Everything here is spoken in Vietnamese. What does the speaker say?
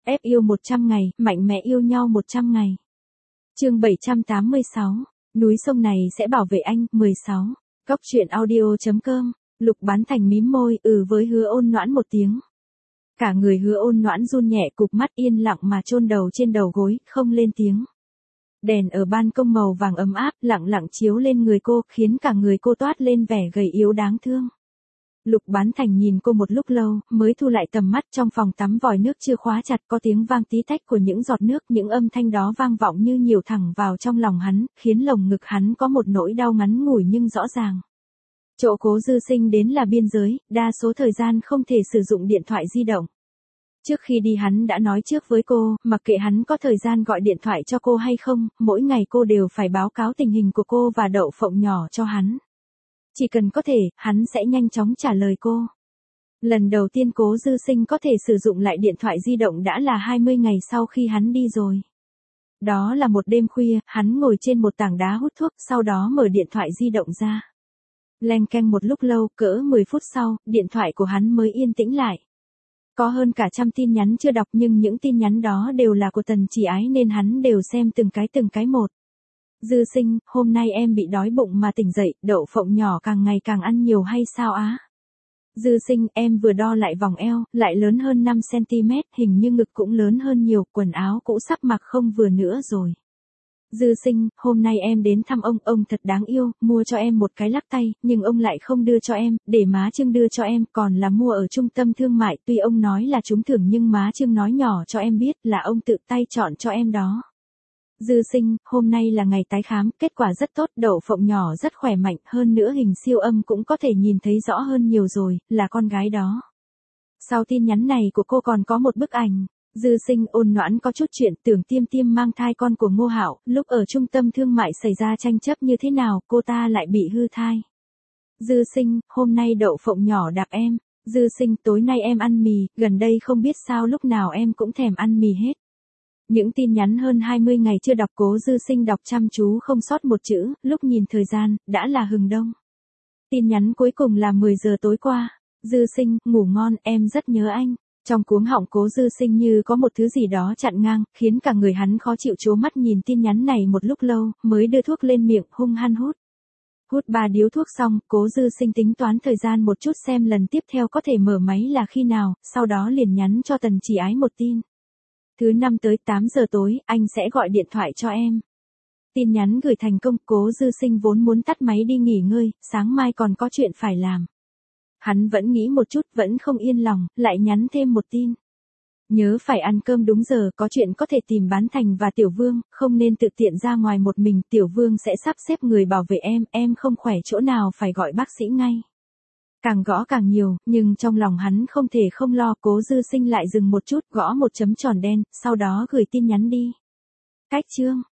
Ép yêu 100 ngày, mạnh mẽ yêu nhau 100 ngày. Chương 786, núi sông này sẽ bảo vệ anh, 16. Góc truyện audio.com, Lục Bán Thành mím môi, với Hứa Ôn Noãn một tiếng. Cả người Hứa Ôn Noãn run nhẹ, cụp mắt yên lặng mà chôn đầu trên đầu gối, không lên tiếng. Đèn ở ban công màu vàng ấm áp, lặng lặng chiếu lên người cô, khiến cả người cô toát lên vẻ gầy yếu đáng thương. Lục Bán Thành nhìn cô một lúc lâu, mới thu lại tầm mắt. Trong phòng tắm vòi nước chưa khóa chặt, có tiếng vang tí tách của những giọt nước, những âm thanh đó vang vọng như nhiều thẳng vào trong lòng hắn, khiến lồng ngực hắn có một nỗi đau ngắn ngủi nhưng rõ ràng. Chỗ Cố Dư Sinh đến là biên giới, đa số thời gian không thể sử dụng điện thoại di động. Trước khi đi hắn đã nói trước với cô, mặc kệ hắn có thời gian gọi điện thoại cho cô hay không, mỗi ngày cô đều phải báo cáo tình hình của cô và đậu phộng nhỏ cho hắn. Chỉ cần có thể, hắn sẽ nhanh chóng trả lời cô. Lần đầu tiên Cố Dư Sinh có thể sử dụng lại điện thoại di động đã là 20 ngày sau khi hắn đi rồi. Đó là một đêm khuya, hắn ngồi trên một tảng đá hút thuốc, sau đó mở điện thoại di động ra. Leng keng một lúc lâu, cỡ 10 phút sau, điện thoại của hắn mới yên tĩnh lại. Có hơn cả 100 tin nhắn chưa đọc, nhưng những tin nhắn đó đều là của Tần Chỉ Ái nên hắn đều xem từng cái một. Dư Sinh, hôm nay em bị đói bụng mà tỉnh dậy, đậu phộng nhỏ càng ngày càng ăn nhiều hay sao á? Dư Sinh, em vừa đo lại vòng eo, lại lớn hơn 5 cm, hình như ngực cũng lớn hơn nhiều, quần áo cũng sắp mặc không vừa nữa rồi. Dư Sinh, hôm nay em đến thăm ông thật đáng yêu, mua cho em một cái lắc tay, nhưng ông lại không đưa cho em, để má Trương đưa cho em, còn là mua ở trung tâm thương mại, tuy ông nói là trúng thưởng nhưng má Trương nói nhỏ cho em biết là ông tự tay chọn cho em đó. Dư Sinh, hôm nay là ngày tái khám, kết quả rất tốt, đậu phộng nhỏ rất khỏe mạnh, hơn nữa hình siêu âm cũng có thể nhìn thấy rõ hơn nhiều rồi, là con gái đó. Sau tin nhắn này của cô còn có một bức ảnh. Dư Sinh, Ôn Noãn có chút chuyện, tưởng Tiêm Tiêm mang thai con của Ngô Hạo, lúc ở trung tâm thương mại xảy ra tranh chấp như thế nào, cô ta lại bị hư thai. Dư Sinh, hôm nay đậu phộng nhỏ đạp em. Dư Sinh, tối nay em ăn mì, gần đây không biết sao lúc nào em cũng thèm ăn mì hết. Những tin nhắn hơn 20 ngày chưa đọc, Cố Dư Sinh đọc chăm chú không sót một chữ, lúc nhìn thời gian, đã là hừng đông. Tin nhắn cuối cùng là 10 giờ tối qua. Dư Sinh, ngủ ngon, em rất nhớ anh. Trong cuống họng Cố Dư Sinh như có một thứ gì đó chặn ngang, khiến cả người hắn khó chịu, trố mắt nhìn tin nhắn này một lúc lâu, mới đưa thuốc lên miệng, hung hăng hút. Hút 3 điếu thuốc xong, Cố Dư Sinh tính toán thời gian một chút xem lần tiếp theo có thể mở máy là khi nào, sau đó liền nhắn cho Tần Chỉ Ái một tin. Thứ năm tới 8 giờ tối, anh sẽ gọi điện thoại cho em. Tin nhắn gửi thành công, Cố Dư Sinh vốn muốn tắt máy đi nghỉ ngơi, sáng mai còn có chuyện phải làm. Hắn vẫn nghĩ một chút, vẫn không yên lòng, lại nhắn thêm một tin. Nhớ phải ăn cơm đúng giờ, có chuyện có thể tìm Bán Thành và Tiểu Vương, không nên tự tiện ra ngoài một mình, Tiểu Vương sẽ sắp xếp người bảo vệ em không khỏe chỗ nào phải gọi bác sĩ ngay. Càng gõ càng nhiều, nhưng trong lòng hắn không thể không lo. Cố Dư Sinh lại dừng một chút, gõ một chấm tròn đen, sau đó gửi tin nhắn đi. Cách chương